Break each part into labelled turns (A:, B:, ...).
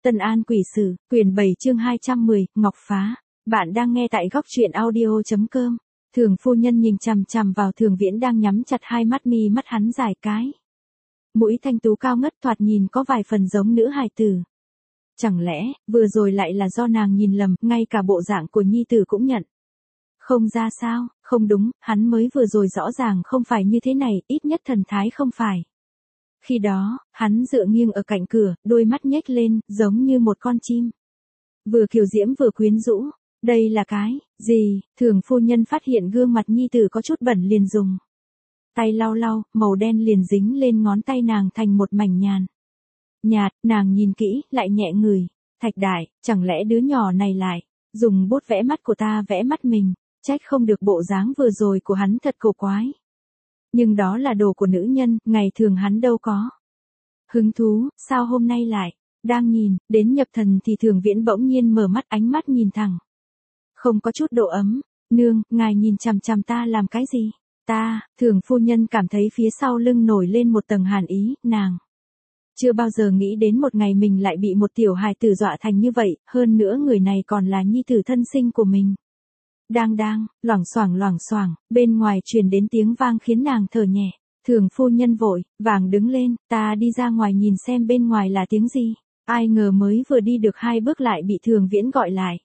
A: Tân An Quỷ Sử, quyển 7 chương 210, Ngọc Phá. Bạn đang nghe tại góc truyện audio.com. Thường phu nhân nhìn chằm chằm vào Thường Viễn đang nhắm chặt hai mắt, mi mắt hắn dài cái. Mũi thanh tú cao ngất, thoạt nhìn có vài phần giống nữ hài tử. Chẳng lẽ, vừa rồi lại là do nàng nhìn lầm, ngay cả bộ dạng của nhi tử cũng nhận. Không ra sao, không đúng, hắn mới vừa rồi rõ ràng không phải như thế này, ít nhất thần thái không phải. Khi đó, hắn dựa nghiêng ở cạnh cửa, đôi mắt nhếch lên, giống như một con chim. Vừa kiều diễm vừa quyến rũ. Đây là cái gì? Thường phu nhân phát hiện gương mặt nhi tử có chút bẩn liền dùng tay lau lau, màu đen liền dính lên ngón tay nàng thành một mảnh nhạt, nàng nhìn kỹ, lại nhẹ người. Thạch Đại, chẳng lẽ đứa nhỏ này lại dùng bút vẽ mắt của ta vẽ mắt mình, trách không được bộ dáng vừa rồi của hắn thật cổ quái. Nhưng đó là đồ của nữ nhân, ngày thường hắn đâu có hứng thú, sao hôm nay lại đang nhìn, đến nhập thần thì Thường Viễn bỗng nhiên mở mắt, ánh mắt nhìn thẳng. Không có chút độ ấm. Nương, ngài nhìn chằm chằm ta làm cái gì? Ta, Thường phu nhân cảm thấy phía sau lưng nổi lên một tầng hàn ý, nàng chưa bao giờ nghĩ đến một ngày mình lại bị một tiểu hài tử dọa thành như vậy, hơn nữa người này còn là nhi tử thân sinh của mình. Đang, loảng xoảng, bên ngoài truyền đến tiếng vang khiến nàng thở nhẹ. Thường phu nhân vội vàng đứng lên, ta đi ra ngoài nhìn xem bên ngoài là tiếng gì. Ai ngờ mới vừa đi được 2 bước lại bị Thường Viễn gọi lại.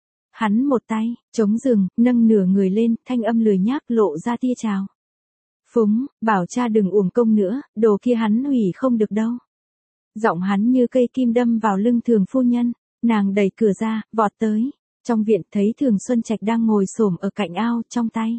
A: Hắn một tay chống giường, nâng nửa người lên, thanh âm lười nhác lộ ra tia chào phúng, bảo cha đừng uổng công nữa, đồ kia hắn hủy không được đâu. Giọng hắn như cây kim đâm vào lưng Thường phu nhân. Nàng đẩy cửa ra, vọt tới. Trong viện thấy Thường Xuân Trạch đang ngồi xổm ở cạnh ao, trong tay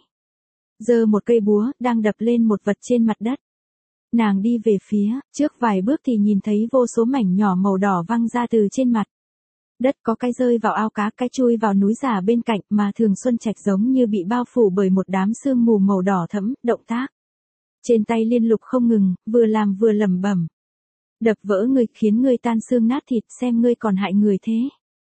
A: giơ một cây búa, đang đập lên một vật trên mặt đất. Nàng đi về phía trước vài bước thì nhìn thấy vô số mảnh nhỏ màu đỏ văng ra từ trên mặt đất, có cái rơi vào ao cá, cái chui vào núi giả bên cạnh, mà Thường Xuân Trạch giống như bị bao phủ bởi một đám sương mù màu đỏ thẫm, động tác trên tay liên lục không ngừng, vừa làm vừa lẩm bẩm. Đập vỡ người, khiến người tan xương nát thịt, xem ngươi còn hại người thế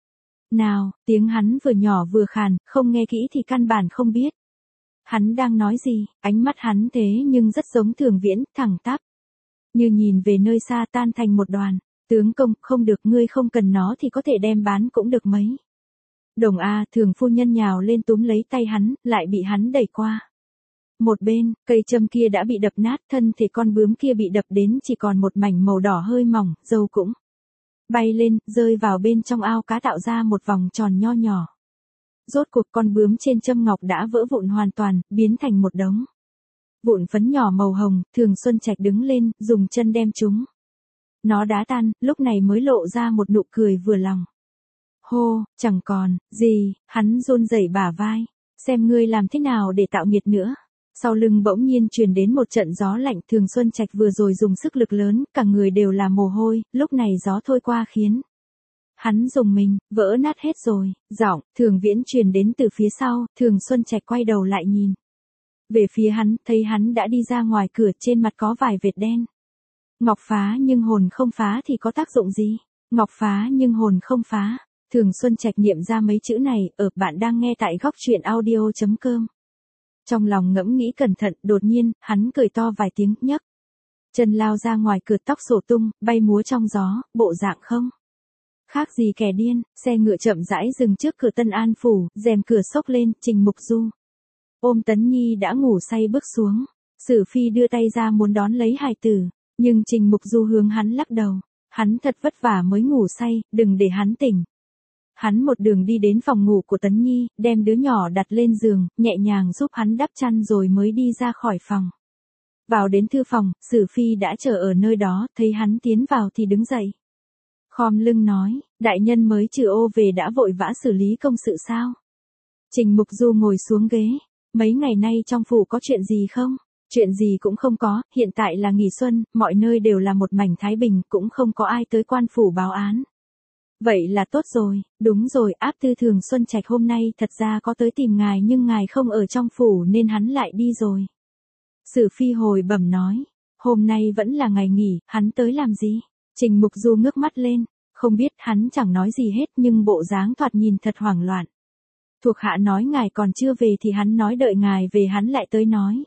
A: nào. Tiếng hắn vừa nhỏ vừa khàn, không nghe kỹ thì căn bản không biết hắn đang nói gì. Ánh mắt hắn thế nhưng rất giống Thường Viễn, thẳng tắp, như nhìn về nơi xa, tan thành một đoàn. Tướng công, không được, ngươi không cần nó thì có thể đem bán cũng được mấy đồng a. Thường phu nhân nhào lên túm lấy tay hắn, lại bị hắn đẩy qua một bên. Cây châm kia đã bị đập nát, thân thể con bướm kia bị đập đến chỉ còn một mảnh màu đỏ hơi mỏng, dâu cũng bay lên, rơi vào bên trong ao cá, tạo ra một vòng tròn nho nhỏ. Rốt cuộc con bướm trên châm ngọc đã vỡ vụn hoàn toàn, biến thành một đống vụn phấn nhỏ màu hồng. Thường Xuân Trạch đứng lên, dùng chân đem chúng nó đá tan, lúc này mới lộ ra một nụ cười vừa lòng. Hô, chẳng còn gì. Hắn run rẩy bả vai. Xem ngươi làm thế nào để tạo nghiệt nữa. Sau lưng bỗng nhiên truyền đến một trận gió lạnh. Thường Xuân Trạch vừa rồi dùng sức lực lớn, cả người đều là mồ hôi, lúc này gió thôi qua khiến hắn rùng mình, vỡ nát hết rồi. Giọng Thường Viễn truyền đến từ phía sau. Thường Xuân Trạch quay đầu lại nhìn về phía hắn, thấy hắn đã đi ra ngoài cửa, trên mặt có vài vệt đen. Ngọc phá nhưng hồn không phá thì có tác dụng gì? Ngọc phá nhưng hồn không phá. Thường Xuân Trạch niệm ra mấy chữ này, bạn đang nghe tại góc truyện audio.com. Trong lòng ngẫm nghĩ cẩn thận, đột nhiên, hắn cười to vài tiếng, nhấc chân lao ra ngoài cửa, tóc xổ tung, bay múa trong gió, bộ dạng không khác gì kẻ điên. Xe ngựa chậm rãi dừng trước cửa Tân An phủ, rèm cửa xốc lên, Trình Mục Du ôm Tấn Nhi đã ngủ say bước xuống. Sử Phi đưa tay ra muốn đón lấy hài tử, nhưng Trình Mục Du hướng hắn lắc đầu. Hắn thật vất vả mới ngủ say, đừng để hắn tỉnh. Hắn một đường đi đến phòng ngủ của Tấn Nhi, đem đứa nhỏ đặt lên giường, nhẹ nhàng giúp hắn đắp chăn rồi mới đi ra khỏi phòng. Vào đến thư phòng, Sử Phi đã chờ ở nơi đó, thấy hắn tiến vào thì đứng dậy. Khom lưng nói, đại nhân mới trừ ô về đã vội vã xử lý công sự sao? Trình Mục Du ngồi xuống ghế. Mấy ngày nay trong phủ có chuyện gì không? Chuyện gì cũng không có, hiện tại là nghỉ xuân, mọi nơi đều là một mảnh thái bình, cũng không có ai tới quan phủ báo án. Vậy là tốt rồi. Đúng rồi, áp tư Thường Xuân Trạch hôm nay thật ra có tới tìm ngài, nhưng ngài không ở trong phủ nên hắn lại đi rồi. Sử Phi hồi bẩm nói, hôm nay vẫn là ngày nghỉ, hắn tới làm gì? Trình Mục Du ngước mắt lên, không biết, hắn chẳng nói gì hết nhưng bộ dáng thoạt nhìn thật hoảng loạn. Thuộc hạ nói ngài còn chưa về thì hắn nói đợi ngài về hắn lại tới nói.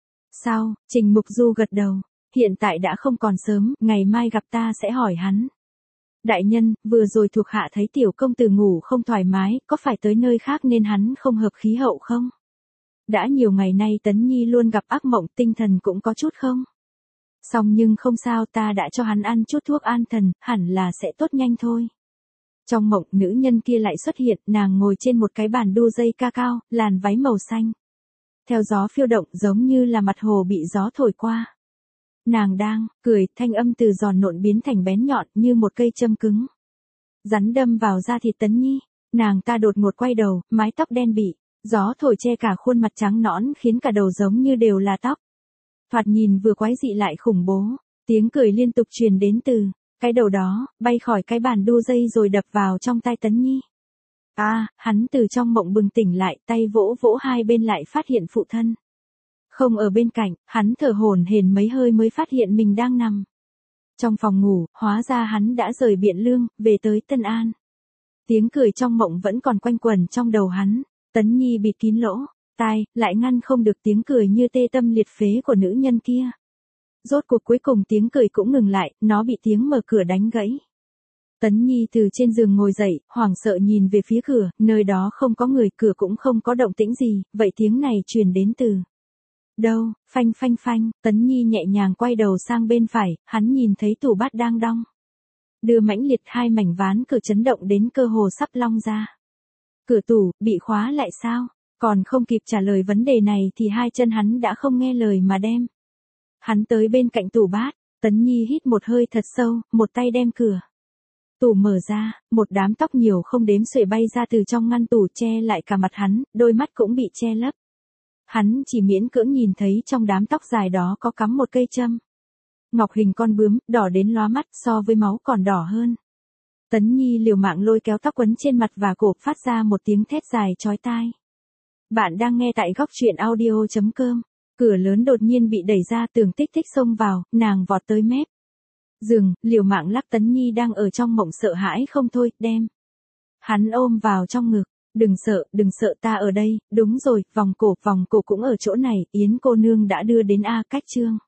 A: Sao? Trình Mục Du gật đầu, hiện tại đã không còn sớm, ngày mai gặp ta sẽ hỏi hắn. Đại nhân, vừa rồi thuộc hạ thấy tiểu công tử ngủ không thoải mái, có phải tới nơi khác nên hắn không hợp khí hậu không? Đã nhiều ngày nay Tấn Nhi luôn gặp ác mộng, tinh thần cũng có chút không? Xong nhưng không sao, ta đã cho hắn ăn chút thuốc an thần, hẳn là sẽ tốt nhanh thôi. Trong mộng, nữ nhân kia lại xuất hiện, nàng ngồi trên một cái bàn đu dây ca cao, làn váy màu xanh. Theo gió phiêu động giống như là mặt hồ bị gió thổi qua. Nàng đang cười, thanh âm từ giòn nộn biến thành bén nhọn như một cây châm cứng. Rắn đâm vào da thịt Tấn Nhi, nàng ta đột ngột quay đầu, mái tóc đen bị gió thổi che cả khuôn mặt trắng nõn khiến cả đầu giống như đều là tóc. Thoạt nhìn vừa quái dị lại khủng bố, tiếng cười liên tục truyền đến từ cái đầu đó, bay khỏi cái bàn đu dây rồi đập vào trong tai Tấn Nhi. Hắn từ trong mộng bừng tỉnh lại, tay vỗ vỗ hai bên lại phát hiện phụ thân không ở bên cạnh, hắn thở hổn hển mấy hơi mới phát hiện mình đang nằm trong phòng ngủ, hóa ra hắn đã rời Biện Lương, về tới Tân An. Tiếng cười trong mộng vẫn còn quanh quẩn trong đầu hắn, Tấn Nhi bịt kín lỗ tai, lại ngăn không được tiếng cười như tê tâm liệt phế của nữ nhân kia. Rốt cuộc cuối cùng tiếng cười cũng ngừng lại, nó bị tiếng mở cửa đánh gãy. Tấn Nhi từ trên giường ngồi dậy, hoảng sợ nhìn về phía cửa, nơi đó không có người, cửa cũng không có động tĩnh gì, vậy tiếng này truyền đến từ đâu? Phanh phanh phanh, Tấn Nhi nhẹ nhàng quay đầu sang bên phải, hắn nhìn thấy tủ bát đang đong đưa mãnh liệt, hai mảnh ván cửa chấn động đến cơ hồ sắp long ra. Cửa tủ bị khóa lại sao? Còn không kịp trả lời vấn đề này thì hai chân hắn đã không nghe lời mà đem hắn tới bên cạnh tủ bát. Tấn Nhi hít một hơi thật sâu, một tay đem cửa tủ mở ra, một đám tóc nhiều không đếm xuể bay ra từ trong ngăn tủ che lại cả mặt hắn, đôi mắt cũng bị che lấp. Hắn chỉ miễn cưỡng nhìn thấy trong đám tóc dài đó có cắm một cây châm ngọc hình con bướm, đỏ đến lóa mắt, so với máu còn đỏ hơn. Tấn Nhi liều mạng lôi kéo tóc quấn trên mặt và cổ, phát ra một tiếng thét dài chói tai. Bạn đang nghe tại góc truyện audio.com. Cửa lớn đột nhiên bị đẩy ra, Tường Tích Tích xông vào, nàng vọt tới mép giường, liều mạng lắc Tấn Nhi đang ở trong mộng sợ hãi không thôi, đem hắn ôm vào trong ngực. Đừng sợ, ta ở đây, đúng rồi, vòng cổ cũng ở chỗ này, Yến cô nương đã đưa đến cách chương.